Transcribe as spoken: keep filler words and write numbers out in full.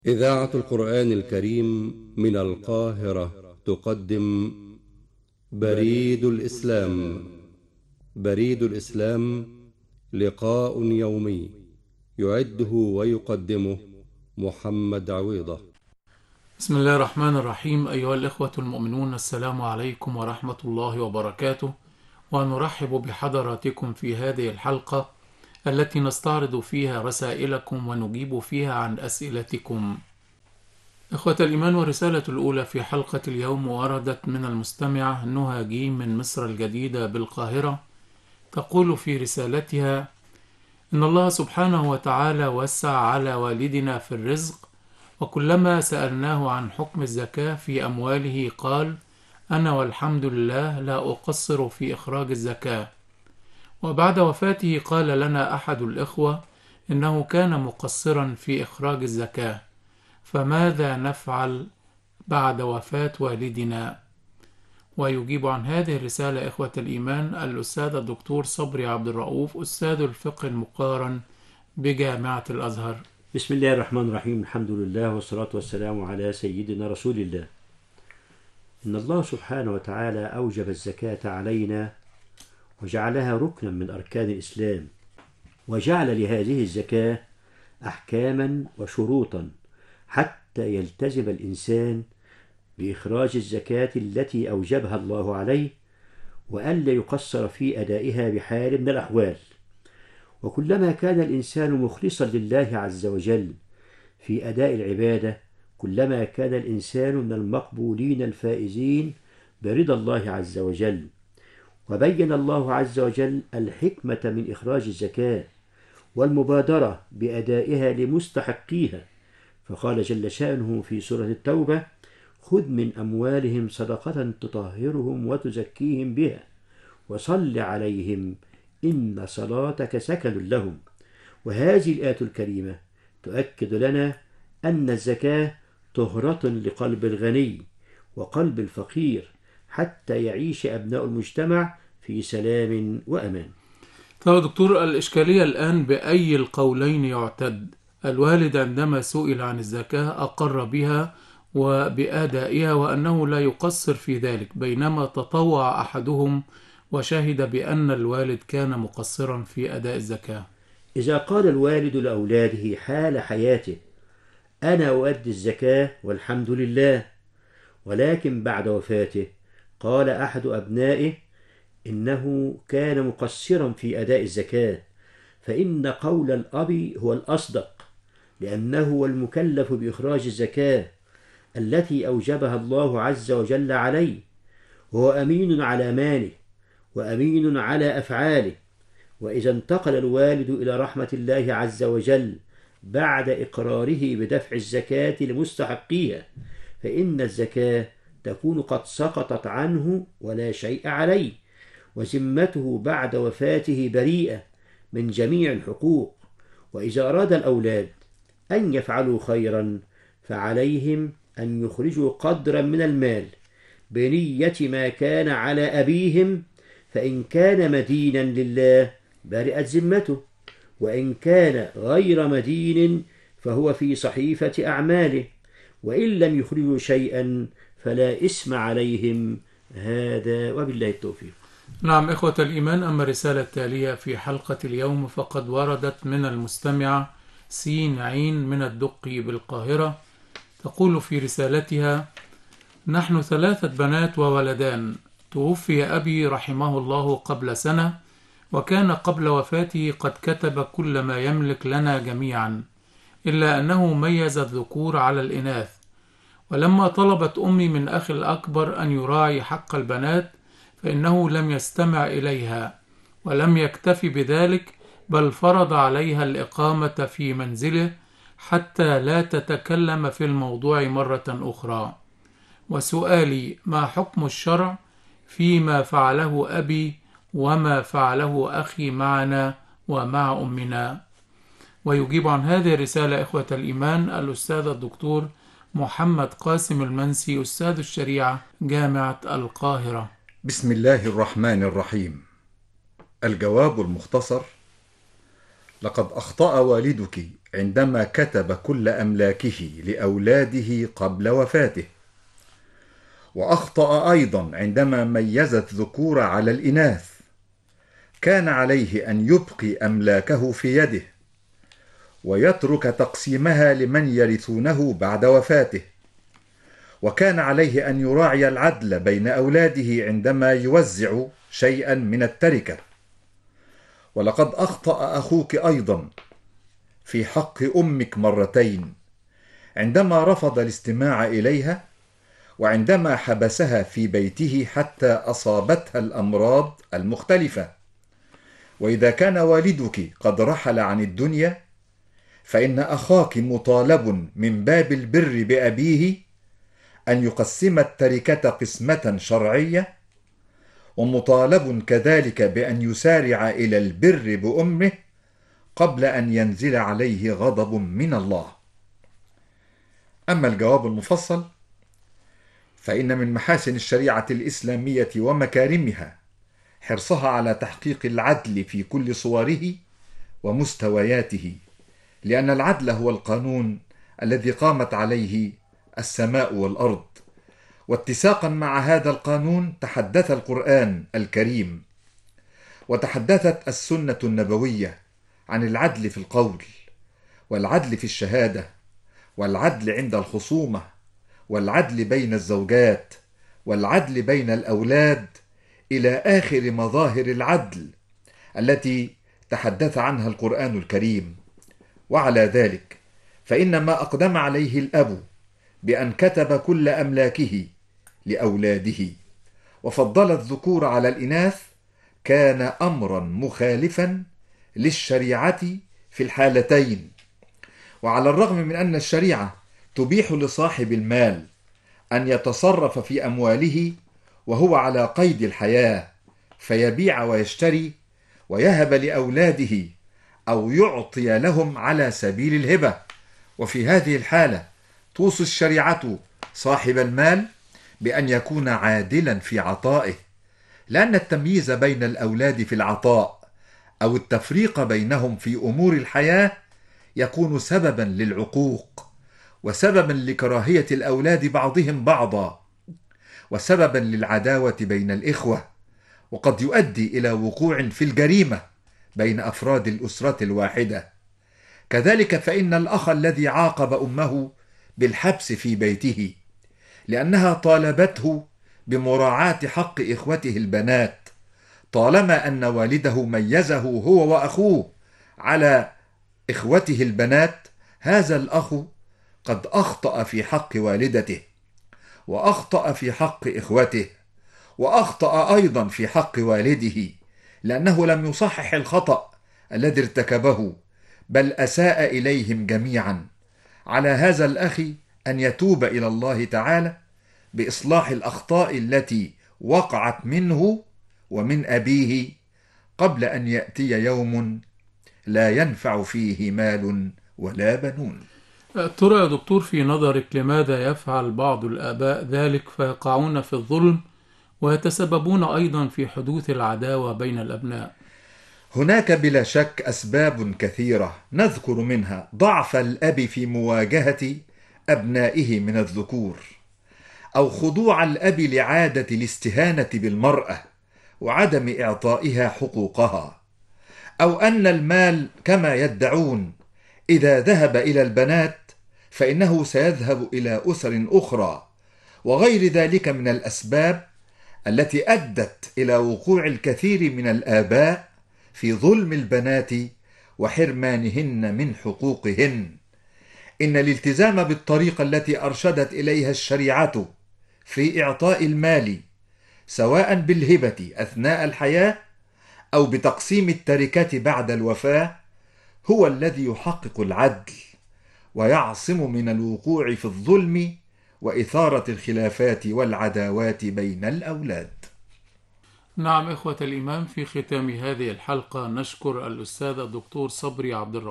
إذاعة القرآن الكريم من القاهرة تقدم بريد الإسلام. بريد الإسلام لقاء يومي يعده ويقدمه محمد عويضة. بسم الله الرحمن الرحيم. أيها الإخوة المؤمنون، السلام عليكم ورحمة الله وبركاته، ونرحب بحضراتكم في هذه الحلقة التي نستعرض فيها رسائلكم ونجيب فيها عن أسئلتكم. إخوة الإيمان، والرسالة الأولى في حلقة اليوم وردت من المستمعة نهى جيم من مصر الجديدة بالقاهرة. تقول في رسالتها: إن الله سبحانه وتعالى وسع على والدنا في الرزق، وكلما سألناه عن حكم الزكاة في أمواله قال: أنا والحمد لله لا أقصر في إخراج الزكاة. وبعد وفاته قال لنا أحد الإخوة إنه كان مقصرا في إخراج الزكاة، فماذا نفعل بعد وفاة والدنا؟ ويجيب عن هذه الرسالة إخوة الإيمان الأستاذ الدكتور صبري عبد الرؤوف، أستاذ الفقه المقارن بجامعة الأزهر. بسم الله الرحمن الرحيم. الحمد لله والصلاة والسلام على سيدنا رسول الله. إن الله سبحانه وتعالى أوجب الزكاة علينا وجعلها ركنا من أركان الإسلام، وجعل لهذه الزكاة أحكاما وشروطا حتى يلتزم الإنسان بإخراج الزكاة التي أوجبها الله عليه، وألا يقصر في أدائها بحال من الأحوال. وكلما كان الإنسان مخلصا لله عز وجل في أداء العبادة، كلما كان الإنسان من المقبولين الفائزين برضا الله عز وجل. وبين الله عز وجل الحكمة من إخراج الزكاة والمبادرة بأدائها لمستحقيها، فقال جل شأنه في سورة التوبة: خذ من أموالهم صدقة تطهرهم وتزكيهم بها وصل عليهم إن صلاتك سكن لهم. وهذه الآية الكريمة تؤكد لنا أن الزكاة طهرة لقلب الغني وقلب الفقير حتى يعيش أبناء المجتمع في سلام وأمان. طيب دكتور، الإشكالية الآن بأي القولين يعتد؟ الوالد عندما سئل عن الزكاة أقر بها وبأدائها وأنه لا يقصر في ذلك، بينما تطوع أحدهم وشهد بأن الوالد كان مقصرا في أداء الزكاة. إذا قال الوالد لأولاده حال حياته: أنا أؤدي الزكاة والحمد لله، ولكن بعد وفاته قال أحد أبنائه إنه كان مقصرا في أداء الزكاة، فإن قول الأب هو الأصدق، لأنه هو المكلف بإخراج الزكاة التي أوجبها الله عز وجل عليه، وهو أمين على ماله وأمين على أفعاله. وإذا انتقل الوالد إلى رحمة الله عز وجل بعد إقراره بدفع الزكاة لمستحقيها، فإن الزكاة تكون قد سقطت عنه ولا شيء عليه، وذمته بعد وفاته بريئة من جميع الحقوق. وإذا أراد الأولاد أن يفعلوا خيرا فعليهم أن يخرجوا قدرا من المال بنية ما كان على أبيهم، فإن كان مدينا لله برئت ذمته، وإن كان غير مدين فهو في صحيفة أعماله، وإن لم يخرجوا شيئا فلا إثم عليهم. هذا وبالله التوفيق. نعم إخوة الإيمان، أما الرسالة التالية في حلقة اليوم فقد وردت من المستمعة سين عين من الدقي بالقاهرة. تقول في رسالتها: نحن ثلاثة بنات وولدان، توفي أبي رحمه الله قبل سنة، وكان قبل وفاته قد كتب كل ما يملك لنا جميعا، إلا أنه ميز الذكور على الإناث. ولما طلبت أمي من أخي الأكبر أن يراعي حق البنات فإنه لم يستمع إليها، ولم يكتفي بذلك، بل فرض عليها الإقامة في منزله حتى لا تتكلم في الموضوع مرة أخرى. وسؤالي: ما حكم الشرع فيما فعله أبي وما فعله أخي معنا ومع أمنا؟ ويجيب عن هذه الرسالة إخوة الإيمان الأستاذ الدكتور محمد قاسم المنسي، أستاذ الشريعة جامعة القاهرة. بسم الله الرحمن الرحيم. الجواب المختصر: لقد أخطأ والدك عندما كتب كل أملاكه لأولاده قبل وفاته، وأخطأ أيضا عندما ميز الذكور على الإناث. كان عليه أن يبقي أملاكه في يده ويترك تقسيمها لمن يرثونه بعد وفاته، وكان عليه أن يراعي العدل بين أولاده عندما يوزع شيئا من التركة. ولقد أخطأ أخوك أيضا في حق أمك مرتين، عندما رفض الاستماع إليها، وعندما حبسها في بيته حتى أصابتها الأمراض المختلفة. وإذا كان والدك قد رحل عن الدنيا، فإن أخاك مطالب من باب البر بأبيه أن يقسم التركة قسمة شرعية، ومطالب كذلك بأن يسارع إلى البر بأمه قبل أن ينزل عليه غضب من الله. أما الجواب المفصل، فإن من محاسن الشريعة الإسلامية ومكارمها حرصها على تحقيق العدل في كل صوره ومستوياته، لأن العدل هو القانون الذي قامت عليه السماء والأرض. واتساقا مع هذا القانون تحدث القرآن الكريم وتحدثت السنة النبوية عن العدل في القول، والعدل في الشهادة، والعدل عند الخصومة، والعدل بين الزوجات، والعدل بين الأولاد، إلى آخر مظاهر العدل التي تحدث عنها القرآن الكريم. وعلى ذلك فإن ما أقدم عليه الأب بأن كتب كل أملاكه لأولاده وفضل الذكور على الإناث كان أمرا مخالفا للشريعة في الحالتين. وعلى الرغم من أن الشريعة تبيح لصاحب المال أن يتصرف في أمواله وهو على قيد الحياة، فيبيع ويشتري ويهب لأولاده أو يعطي لهم على سبيل الهبة، وفي هذه الحالة توصي الشريعة صاحب المال بأن يكون عادلا في عطائه، لأن التمييز بين الأولاد في العطاء أو التفريق بينهم في أمور الحياة يكون سببا للعقوق، وسببا لكراهية الأولاد بعضهم بعضا، وسببا للعداوة بين الإخوة، وقد يؤدي إلى وقوع في الجريمة بين أفراد الأسرة الواحدة. كذلك فإن الأخ الذي عاقب أمه بالحبس في بيته لأنها طالبته بمراعاة حق إخوته البنات، طالما أن والده ميزه هو وأخوه على إخوته البنات، هذا الأخ قد أخطأ في حق والدته، وأخطأ في حق إخوته، وأخطأ أيضا في حق والده، لأنه لم يصحح الخطأ الذي ارتكبه، بل أساء إليهم جميعا. على هذا الأخ أن يتوب إلى الله تعالى بإصلاح الأخطاء التي وقعت منه ومن أبيه قبل أن يأتي يوم لا ينفع فيه مال ولا بنون. ترى يا دكتور في نظرك لماذا يفعل بعض الآباء ذلك فيقعون في الظلم ويتسببون أيضا في حدوث العداوة بين الأبناء؟ هناك بلا شك أسباب كثيرة، نذكر منها ضعف الأب في مواجهة أبنائه من الذكور، أو خضوع الأب لعادة الاستهانة بالمرأة وعدم إعطائها حقوقها، أو أن المال كما يدعون إذا ذهب إلى البنات فإنه سيذهب إلى أسر أخرى، وغير ذلك من الأسباب التي أدت إلى وقوع الكثير من الآباء في ظلم البنات وحرمانهن من حقوقهن. إن الالتزام بالطريقة التي أرشدت إليها الشريعة في إعطاء المال، سواء بالهبة أثناء الحياة أو بتقسيم التركة بعد الوفاة، هو الذي يحقق العدل ويعصم من الوقوع في الظلم وإثارة الخلافات والعداوات بين الأولاد. نعم إخوة الإيمان، في ختام هذه الحلقة نشكر الأستاذ الدكتور صبري عبد الرؤوف